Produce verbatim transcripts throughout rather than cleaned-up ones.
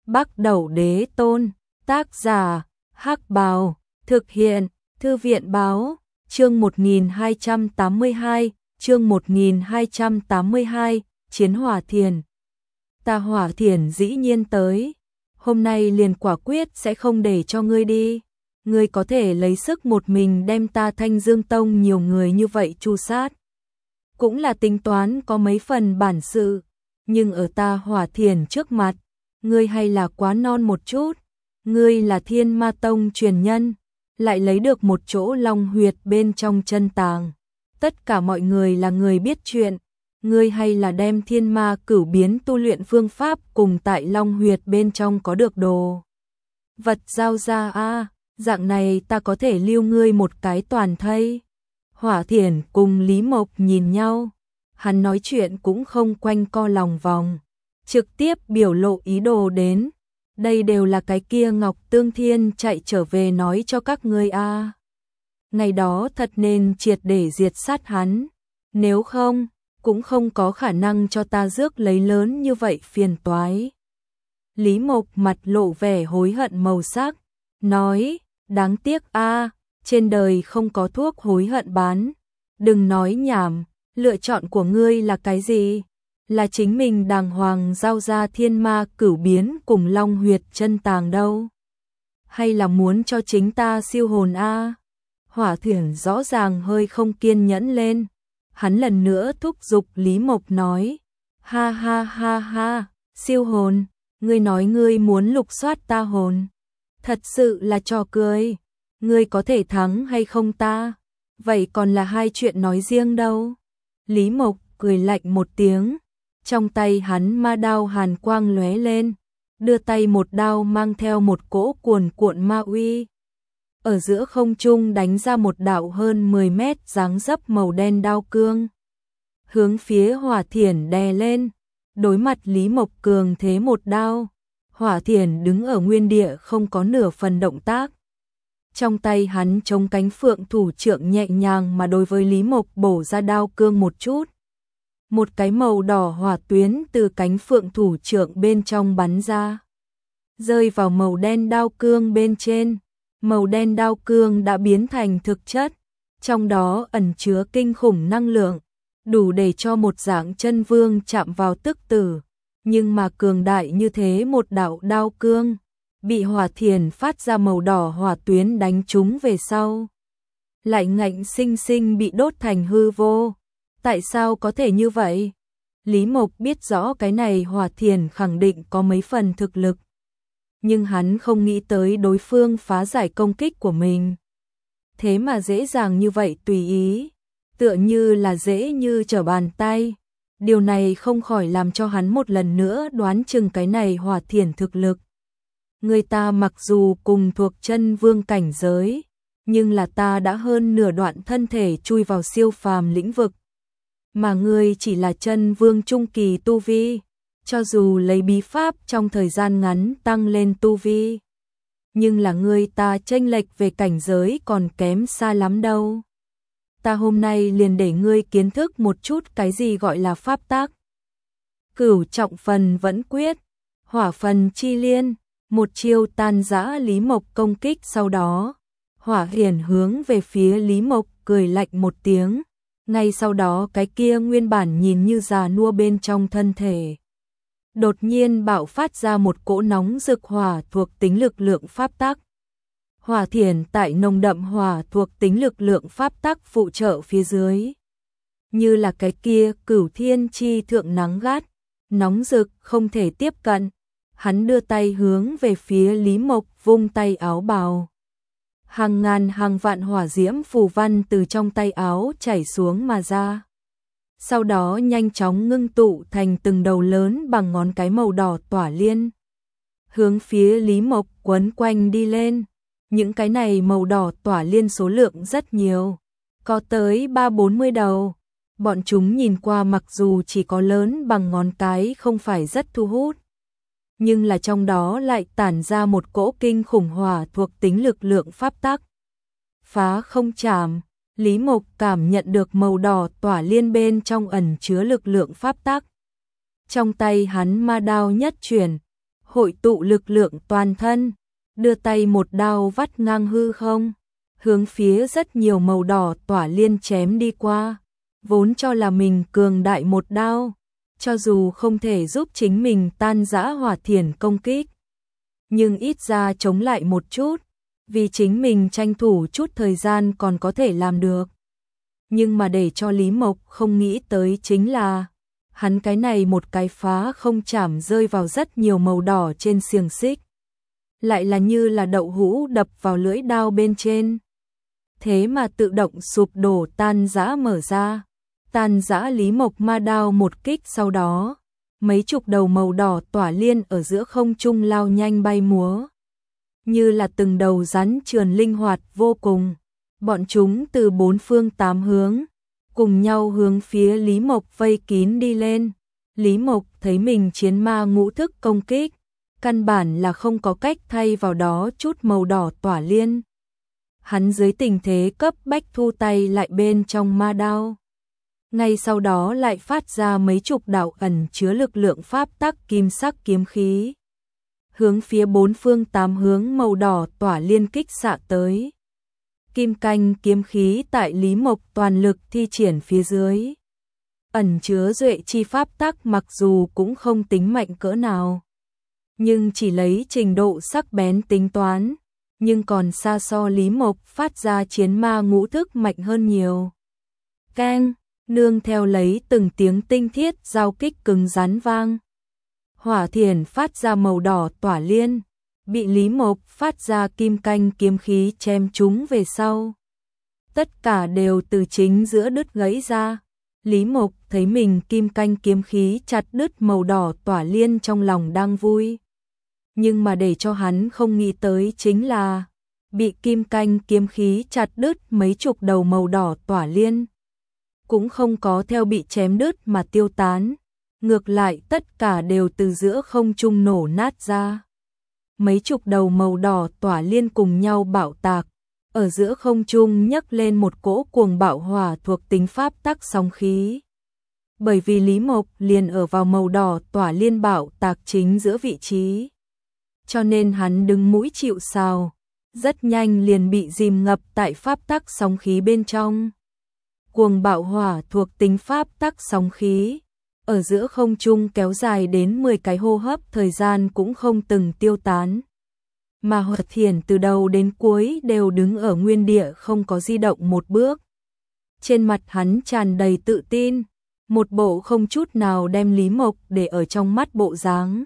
Bắc Đẩu Đế Tôn, tác giả, Hắc Bào, thực hiện, Thư viện Báo, chương một nghìn hai trăm tám mươi hai, chương một nghìn hai trăm tám mươi hai, Chiến Hỏa Thiền. Ta Hỏa Thiền dĩ nhiên tới, hôm nay liền quả quyết sẽ không để cho ngươi đi. Ngươi có thể lấy sức một mình đem ta Thanh Dương Tông nhiều người như vậy tru sát. Cũng là tính toán có mấy phần bản sự, nhưng ở ta Hỏa Thiền trước mặt, ngươi hay là quá non một chút. Ngươi là Thiên Ma Tông truyền nhân, lại lấy được một chỗ long huyệt bên trong chân tàng. Tất cả mọi người là người biết chuyện, ngươi hay là đem thiên ma cửu biến tu luyện phương pháp cùng tại long huyệt bên trong có được đồ vật giao ra a à, dạng này ta có thể lưu ngươi một cái toàn thây. Hỏa Thiền cùng Lý Mộc nhìn nhau, hắn nói chuyện cũng không quanh co lòng vòng, trực tiếp biểu lộ ý đồ đến. Đây đều là cái kia Ngọc Tương Thiên chạy trở về nói cho các ngươi a. À. Ngày đó thật nên triệt để diệt sát hắn, nếu không, cũng không có khả năng cho ta rước lấy lớn như vậy phiền toái. Lý Mộc mặt lộ vẻ hối hận màu sắc, nói, đáng tiếc a, à, trên đời không có thuốc hối hận bán. Đừng nói nhảm, lựa chọn của ngươi là cái gì? Là chính mình đàng hoàng giao ra thiên ma cửu biến cùng long huyệt chân tàng đâu? Hay là muốn cho chính ta siêu hồn a? À? Hỏa Thiền rõ ràng hơi không kiên nhẫn lên. Hắn lần nữa thúc giục Lý Mộc nói, ha ha ha ha, siêu hồn, ngươi nói ngươi muốn lục soát ta hồn. Thật sự là trò cười, ngươi có thể thắng hay không ta? Vậy còn là hai chuyện nói riêng đâu. Lý Mộc cười lạnh một tiếng, trong tay hắn ma đao hàn quang lóe lên, đưa tay một đao mang theo một cỗ cuồn cuộn ma uy. Ở giữa không trung đánh ra một đạo hơn mười mét dáng dấp màu đen đao cương. Hướng phía Hỏa Thiền đè lên, đối mặt Lý Mộc cường thế một đao. Hỏa Thiền đứng ở nguyên địa không có nửa phần động tác. Trong tay hắn chống cánh phượng thủ trượng nhẹ nhàng mà đối với Lý Mộc bổ ra đao cương một chút. Một cái màu đỏ hỏa tuyến từ cánh phượng thủ trượng bên trong bắn ra, rơi vào màu đen đao cương bên trên. Màu đen đao cương đã biến thành thực chất, trong đó ẩn chứa kinh khủng năng lượng, đủ để cho một dạng chân vương chạm vào tức tử. Nhưng mà cường đại như thế một đạo đao cương, bị Hỏa Thiền phát ra màu đỏ hỏa tuyến đánh trúng về sau, lại ngạnh sinh sinh bị đốt thành hư vô. Tại sao có thể như vậy? Lý Mộc biết rõ cái này Hỏa Thiền khẳng định có mấy phần thực lực, nhưng hắn không nghĩ tới đối phương phá giải công kích của mình. Thế mà dễ dàng như vậy tùy ý, tựa như là dễ như trở bàn tay. Điều này không khỏi làm cho hắn một lần nữa đoán chừng cái này Hỏa Thiền thực lực. Người ta mặc dù cùng thuộc chân vương cảnh giới, nhưng là ta đã hơn nửa đoạn thân thể chui vào siêu phàm lĩnh vực. Mà ngươi chỉ là chân vương trung kỳ tu vi. Cho dù lấy bí pháp trong thời gian ngắn tăng lên tu vi, nhưng là ngươi ta chênh lệch về cảnh giới còn kém xa lắm đâu. Ta hôm nay liền để ngươi kiến thức một chút cái gì gọi là pháp tác. Cửu trọng phần vẫn quyết, hỏa phần chi liên, một chiêu tan rã Lý Mộc công kích sau đó. Hỏa Thiền hướng về phía Lý Mộc cười lạnh một tiếng, ngay sau đó cái kia nguyên bản nhìn như già nua bên trong thân thể đột nhiên bạo phát ra một cỗ nóng rực hỏa thuộc tính lực lượng pháp tắc. Hỏa Thiền tại nồng đậm hỏa thuộc tính lực lượng pháp tắc phụ trợ phía dưới, như là cái kia cửu thiên chi thượng nắng gắt, nóng rực không thể tiếp cận. Hắn đưa tay hướng về phía Lý Mộc vung tay áo bào. Hàng ngàn hàng vạn hỏa diễm phù văn từ trong tay áo chảy xuống mà ra. Sau đó nhanh chóng ngưng tụ thành từng đầu lớn bằng ngón cái màu đỏ tỏa liên, hướng phía Lý Mộc quấn quanh đi lên. Những cái này màu đỏ tỏa liên số lượng rất nhiều, có tới ba bốn mươi đầu. Bọn chúng nhìn qua mặc dù chỉ có lớn bằng ngón cái không phải rất thu hút, nhưng là trong đó lại tản ra một cỗ kinh khủng hỏa thuộc tính lực lượng pháp tắc. Phá không chạm. Lý Mộc cảm nhận được màu đỏ tỏa liên bên trong ẩn chứa lực lượng pháp tắc. Trong tay hắn ma đao nhất chuyển, hội tụ lực lượng toàn thân, đưa tay một đao vắt ngang hư không, hướng phía rất nhiều màu đỏ tỏa liên chém đi qua, vốn cho là mình cường đại một đao, cho dù không thể giúp chính mình tan rã Hỏa Thiển công kích, nhưng ít ra chống lại một chút, vì chính mình tranh thủ chút thời gian còn có thể làm được. Nhưng mà để cho Lý Mộc không nghĩ tới chính là, hắn cái này một cái phá không chảm rơi vào rất nhiều màu đỏ trên xiềng xích, lại là như là đậu hũ đập vào lưỡi đao bên trên. Thế mà tự động sụp đổ tan rã mở ra, tan rã Lý Mộc ma đao một kích sau đó, mấy chục đầu màu đỏ tỏa liên ở giữa không trung lao nhanh bay múa, như là từng đầu rắn trườn linh hoạt vô cùng, bọn chúng từ bốn phương tám hướng, cùng nhau hướng phía Lý Mộc vây kín đi lên. Lý Mộc thấy mình chiến ma ngũ thức công kích, căn bản là không có cách thay vào đó chút màu đỏ tỏa liên. Hắn dưới tình thế cấp bách thu tay lại bên trong ma đao. Ngay sau đó lại phát ra mấy chục đạo ẩn chứa lực lượng pháp tắc kim sắc kiếm khí, hướng phía bốn phương tám hướng màu đỏ tỏa liên kích xạ tới. Kim canh kiếm khí tại Lý Mộc toàn lực thi triển phía dưới, ẩn chứa duệ chi pháp tắc mặc dù cũng không tính mạnh cỡ nào, nhưng chỉ lấy trình độ sắc bén tính toán, nhưng còn xa so Lý Mộc phát ra chiến ma ngũ thức mạnh hơn nhiều. Keng, nương theo lấy từng tiếng tinh thiết giao kích cứng rắn vang. Hỏa Thiển phát ra màu đỏ tỏa liên, bị Lý Mộc phát ra kim canh kiếm khí chém chúng về sau. Tất cả đều từ chính giữa đứt gãy ra. Lý Mộc thấy mình kim canh kiếm khí chặt đứt màu đỏ tỏa liên trong lòng đang vui. Nhưng mà để cho hắn không nghĩ tới chính là, bị kim canh kiếm khí chặt đứt mấy chục đầu màu đỏ tỏa liên, cũng không có theo bị chém đứt mà tiêu tán, ngược lại tất cả đều từ giữa không trung nổ nát ra. Mấy chục đầu màu đỏ tỏa liên cùng nhau bạo tạc, ở giữa không trung nhấc lên một cỗ cuồng bạo hỏa thuộc tính pháp tắc sóng khí. Bởi vì Lý Mộc liền ở vào màu đỏ tỏa liên bạo tạc chính giữa vị trí, cho nên hắn đứng mũi chịu sào, rất nhanh liền bị dìm ngập tại pháp tắc sóng khí bên trong. Cuồng bạo hỏa thuộc tính pháp tắc sóng khí, ở giữa không trung kéo dài đến mười cái hô hấp thời gian cũng không từng tiêu tán. Mà Hỏa Thiển từ đầu đến cuối đều đứng ở nguyên địa không có di động một bước. Trên mặt hắn tràn đầy tự tin, một bộ không chút nào đem Lý Mộc để ở trong mắt bộ dáng.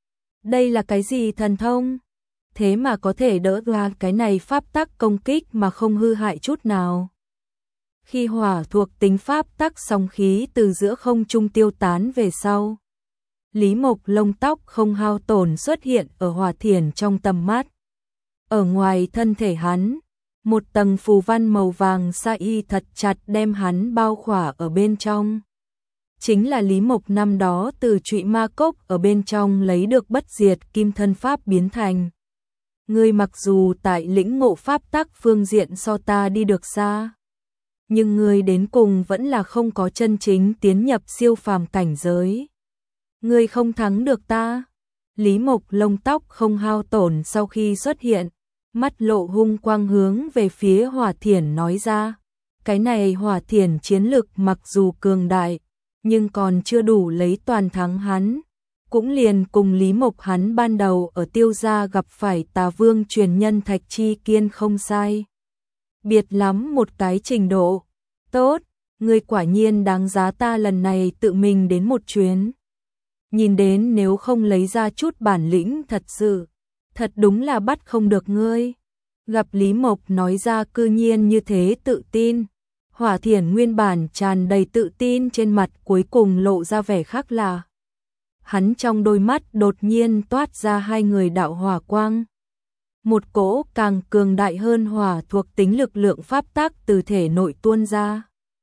Đây là cái gì thần thông? Thế mà có thể đỡ qua cái này pháp tắc công kích mà không hư hại chút nào. Khi hỏa thuộc tính pháp tắc sóng khí từ giữa không trung tiêu tán về sau, Lý Mộc lông tóc không hao tổn xuất hiện ở Hỏa Thiển trong tầm mắt. Ở ngoài thân thể hắn, một tầng phù văn màu vàng sa y thật chặt đem hắn bao khỏa ở bên trong. Chính là Lý Mộc năm đó từ Trụy Ma Cốc ở bên trong lấy được bất diệt kim thân pháp biến thành. Ngươi mặc dù tại lĩnh ngộ pháp tắc phương diện so ta đi được xa, nhưng ngươi đến cùng vẫn là không có chân chính tiến nhập siêu phàm cảnh giới. Ngươi không thắng được ta. Lý Mộc lông tóc không hao tổn sau khi xuất hiện, mắt lộ hung quang hướng về phía Hỏa Thiển nói ra. Cái này Hỏa Thiển chiến lực mặc dù cường đại, nhưng còn chưa đủ lấy toàn thắng hắn. Cũng liền cùng Lý Mộc hắn ban đầu ở Tiêu gia gặp phải Tà Vương truyền nhân Thạch Chi Kiên không sai biệt lắm một cái trình độ. Tốt, ngươi quả nhiên đáng giá ta lần này tự mình đến một chuyến. Nhìn đến nếu không lấy ra chút bản lĩnh thật sự, thật đúng là bắt không được ngươi. Gặp Lý Mộc nói ra cư nhiên như thế tự tin, Hỏa Thiển nguyên bản tràn đầy tự tin trên mặt cuối cùng lộ ra vẻ khác lạ. Hắn trong đôi mắt đột nhiên toát ra hai người đạo hỏa quang. Một cỗ càng cường đại hơn hỏa thuộc tính lực lượng pháp tắc từ thể nội tuôn ra,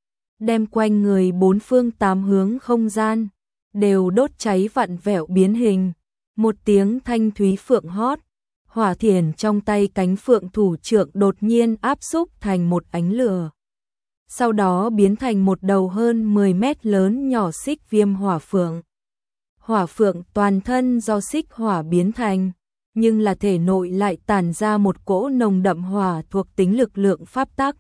đem quanh người bốn phương tám hướng không gian đều đốt cháy vặn vẹo biến hình. Một tiếng thanh thúy phượng hót, Hỏa Thiển trong tay cánh phượng thủ trượng đột nhiên áp xúc thành một ánh lửa, sau đó biến thành một đầu hơn mười mét lớn nhỏ xích viêm hỏa phượng. Hỏa phượng toàn thân do xích hỏa biến thành, nhưng là thể nội lại tản ra một cỗ nồng đậm hỏa thuộc tính lực lượng pháp tắc.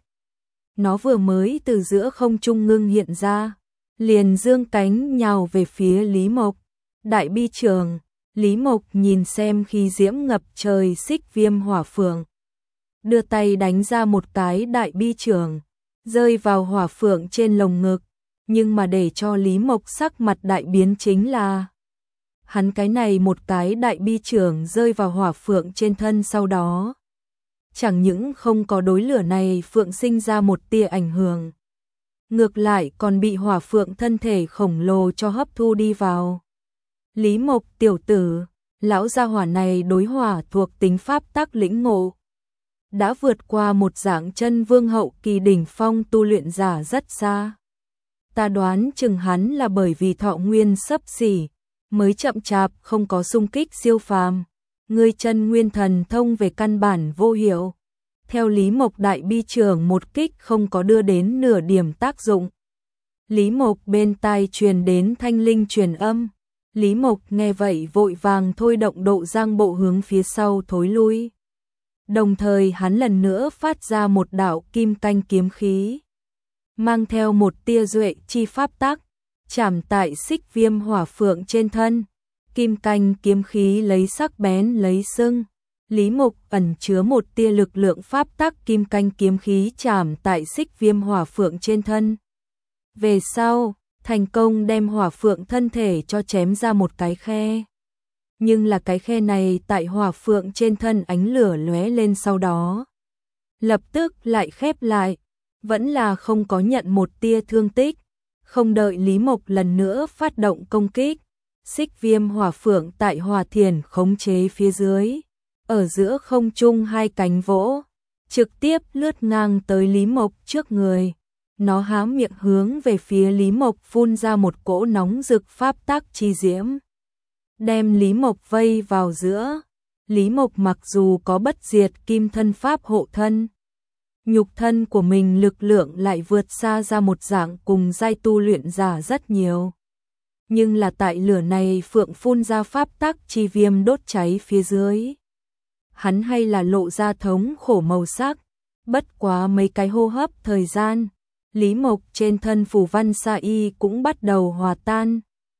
Nó vừa mới từ giữa không trung ngưng hiện ra, liền dương cánh nhào về phía Lý Mộc. Đại bi trường, Lý Mộc nhìn xem khi diễm ngập trời xích viêm hỏa phượng, đưa tay đánh ra một cái đại bi trường, rơi vào hỏa phượng trên lồng ngực, nhưng mà để cho Lý Mộc sắc mặt đại biến chính là hắn cái này một cái đại bi trường rơi vào hỏa phượng trên thân sau đó, chẳng những không có đối lửa này phượng sinh ra một tia ảnh hưởng, ngược lại còn bị hỏa phượng thân thể khổng lồ cho hấp thu đi vào. Lý Mộc tiểu tử, lão gia hỏa này đối hỏa thuộc tính pháp tắc lĩnh ngộ đã vượt qua một dạng chân vương hậu kỳ đỉnh phong tu luyện giả rất xa. Ta đoán chừng hắn là bởi vì thọ nguyên sấp xỉ, mới chậm chạp không có xung kích siêu phàm. Ngươi chân nguyên thần thông về căn bản vô hiệu. Theo Lý Mộc đại bi trường một kích không có đưa đến nửa điểm tác dụng. Lý Mộc bên tai truyền đến thanh linh truyền âm. Lý Mộc nghe vậy vội vàng thôi động độ giang bộ hướng phía sau thối lui. Đồng thời hắn lần nữa phát ra một đạo kim canh kiếm khí, mang theo một tia duệ chi pháp tắc, chạm tại xích viêm hỏa phượng trên thân. Kim canh kiếm khí lấy sắc bén lấy sưng. Lý Mộc ẩn chứa một tia lực lượng pháp tắc kim canh kiếm khí chạm tại xích viêm hỏa phượng trên thân. Về sau, thành công đem hỏa phượng thân thể cho chém ra một cái khe. Nhưng là cái khe này tại hỏa phượng trên thân ánh lửa lóe lên sau đó, lập tức lại khép lại, vẫn là không có nhận một tia thương tích. Không đợi Lý Mộc lần nữa phát động công kích, xích viêm hỏa phượng tại hỏa thiền khống chế phía dưới, ở giữa không trung hai cánh vỗ, trực tiếp lướt ngang tới Lý Mộc trước người. Nó há miệng hướng về phía Lý Mộc phun ra một cỗ nóng rực pháp tắc chi diễm, đem Lý Mộc vây vào giữa. Lý Mộc mặc dù có bất diệt kim thân pháp hộ thân, nhục thân của mình lực lượng lại vượt xa ra một dạng cùng giai tu luyện giả rất nhiều. Nhưng là tại lửa này phượng phun ra pháp tắc chi viêm đốt cháy phía dưới, hắn hay là lộ ra thống khổ màu sắc. Bất quá mấy cái hô hấp thời gian, Lý Mộc trên thân phù văn sa y cũng bắt đầu hòa tan.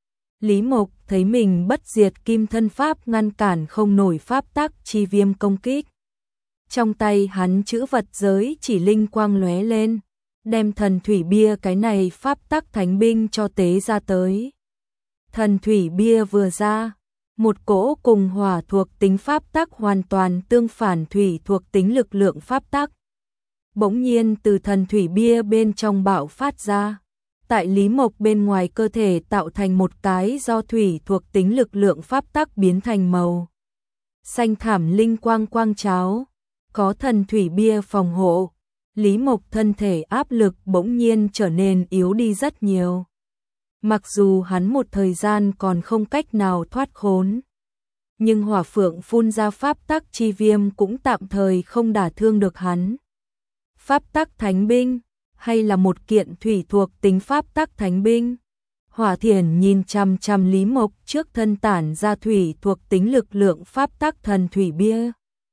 Lý Mộc thấy mình bất diệt kim thân pháp ngăn cản không nổi pháp tắc chi viêm công kích. Trong tay hắn chữ vật giới chỉ linh quang lóe lên, đem thần thủy bia cái này pháp tắc thánh binh cho tế ra tới. Thần thủy bia vừa ra, một cỗ cùng hỏa thuộc tính pháp tắc hoàn toàn tương phản thủy thuộc tính lực lượng pháp tắc bỗng nhiên từ thần thủy bia bên trong bạo phát ra, tại Lý Mộc bên ngoài cơ thể tạo thành một cái do thủy thuộc tính lực lượng pháp tắc biến thành màu xanh thảm linh quang quang cháo. Có thần thủy bia phòng hộ, Lý Mộc thân thể áp lực bỗng nhiên trở nên yếu đi rất nhiều. Mặc dù hắn một thời gian còn không cách nào thoát khốn, nhưng hỏa phượng phun ra pháp tắc chi viêm cũng tạm thời không đả thương được hắn. Pháp tắc thánh binh, hay là một kiện thủy thuộc tính pháp tắc thánh binh? Hỏa thiền nhìn chằm chằm Lý Mộc trước thân tản ra thủy thuộc tính lực lượng pháp tắc thần thủy bia.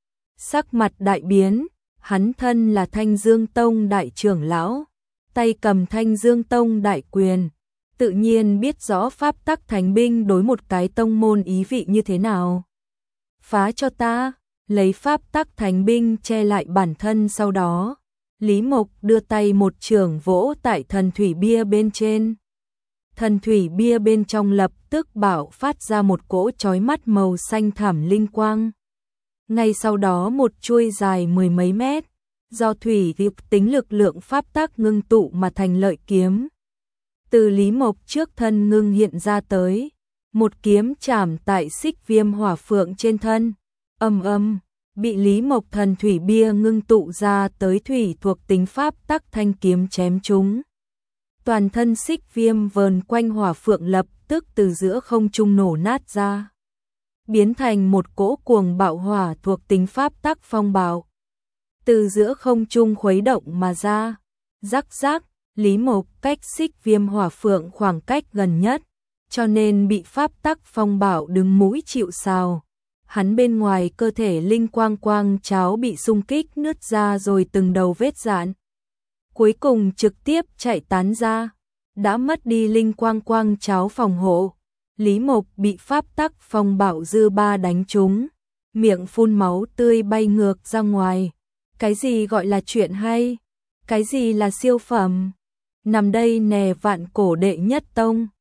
Sắc mặt đại biến, hắn thân là Thanh Dương Tông đại trưởng lão, tay cầm Thanh Dương Tông đại quyền, tự nhiên biết rõ pháp tắc thánh binh đối một cái tông môn ý vị như thế nào. Phá cho ta, lấy pháp tắc thánh binh che lại bản thân. Sau đó, Lý Mộc đưa tay một chưởng vỗ tại thần thủy bia bên trên. Thần thủy bia bên trong lập tức bạo phát ra một cỗ chói mắt màu xanh thảm linh quang. Ngay sau đó một chuôi dài mười mấy mét, do thủy thuộc tính lực lượng pháp tắc ngưng tụ mà thành lợi kiếm, từ Lý Mộc trước thân ngưng hiện ra tới, một kiếm chạm tại xích viêm hỏa phượng trên thân. Âm âm, bị Lý Mộc thần thủy bia ngưng tụ ra tới thủy thuộc tính pháp tắc thanh kiếm chém trúng. Toàn thân xích viêm vờn quanh hỏa phượng lập tức từ giữa không trung nổ nát ra, biến thành một cỗ cuồng bạo hỏa thuộc tính pháp tắc phong bạo, từ giữa không trung khuấy động mà ra. Rắc rắc, Lý Mộc cách xích viêm hỏa phượng khoảng cách gần nhất, cho nên bị pháp tắc phong bảo đứng mũi chịu sào. Hắn bên ngoài cơ thể linh quang quang cháo bị xung kích nứt ra rồi từng đầu vết rạn. Cuối cùng trực tiếp chạy tán ra, đã mất đi linh quang quang cháo phòng hộ. Lý Mộc bị pháp tắc phong bảo dư ba đánh trúng, miệng phun máu tươi bay ngược ra ngoài. Cái gì gọi là chuyện hay? Cái gì là siêu phẩm? Nằm đây nè vạn cổ đệ nhất tông.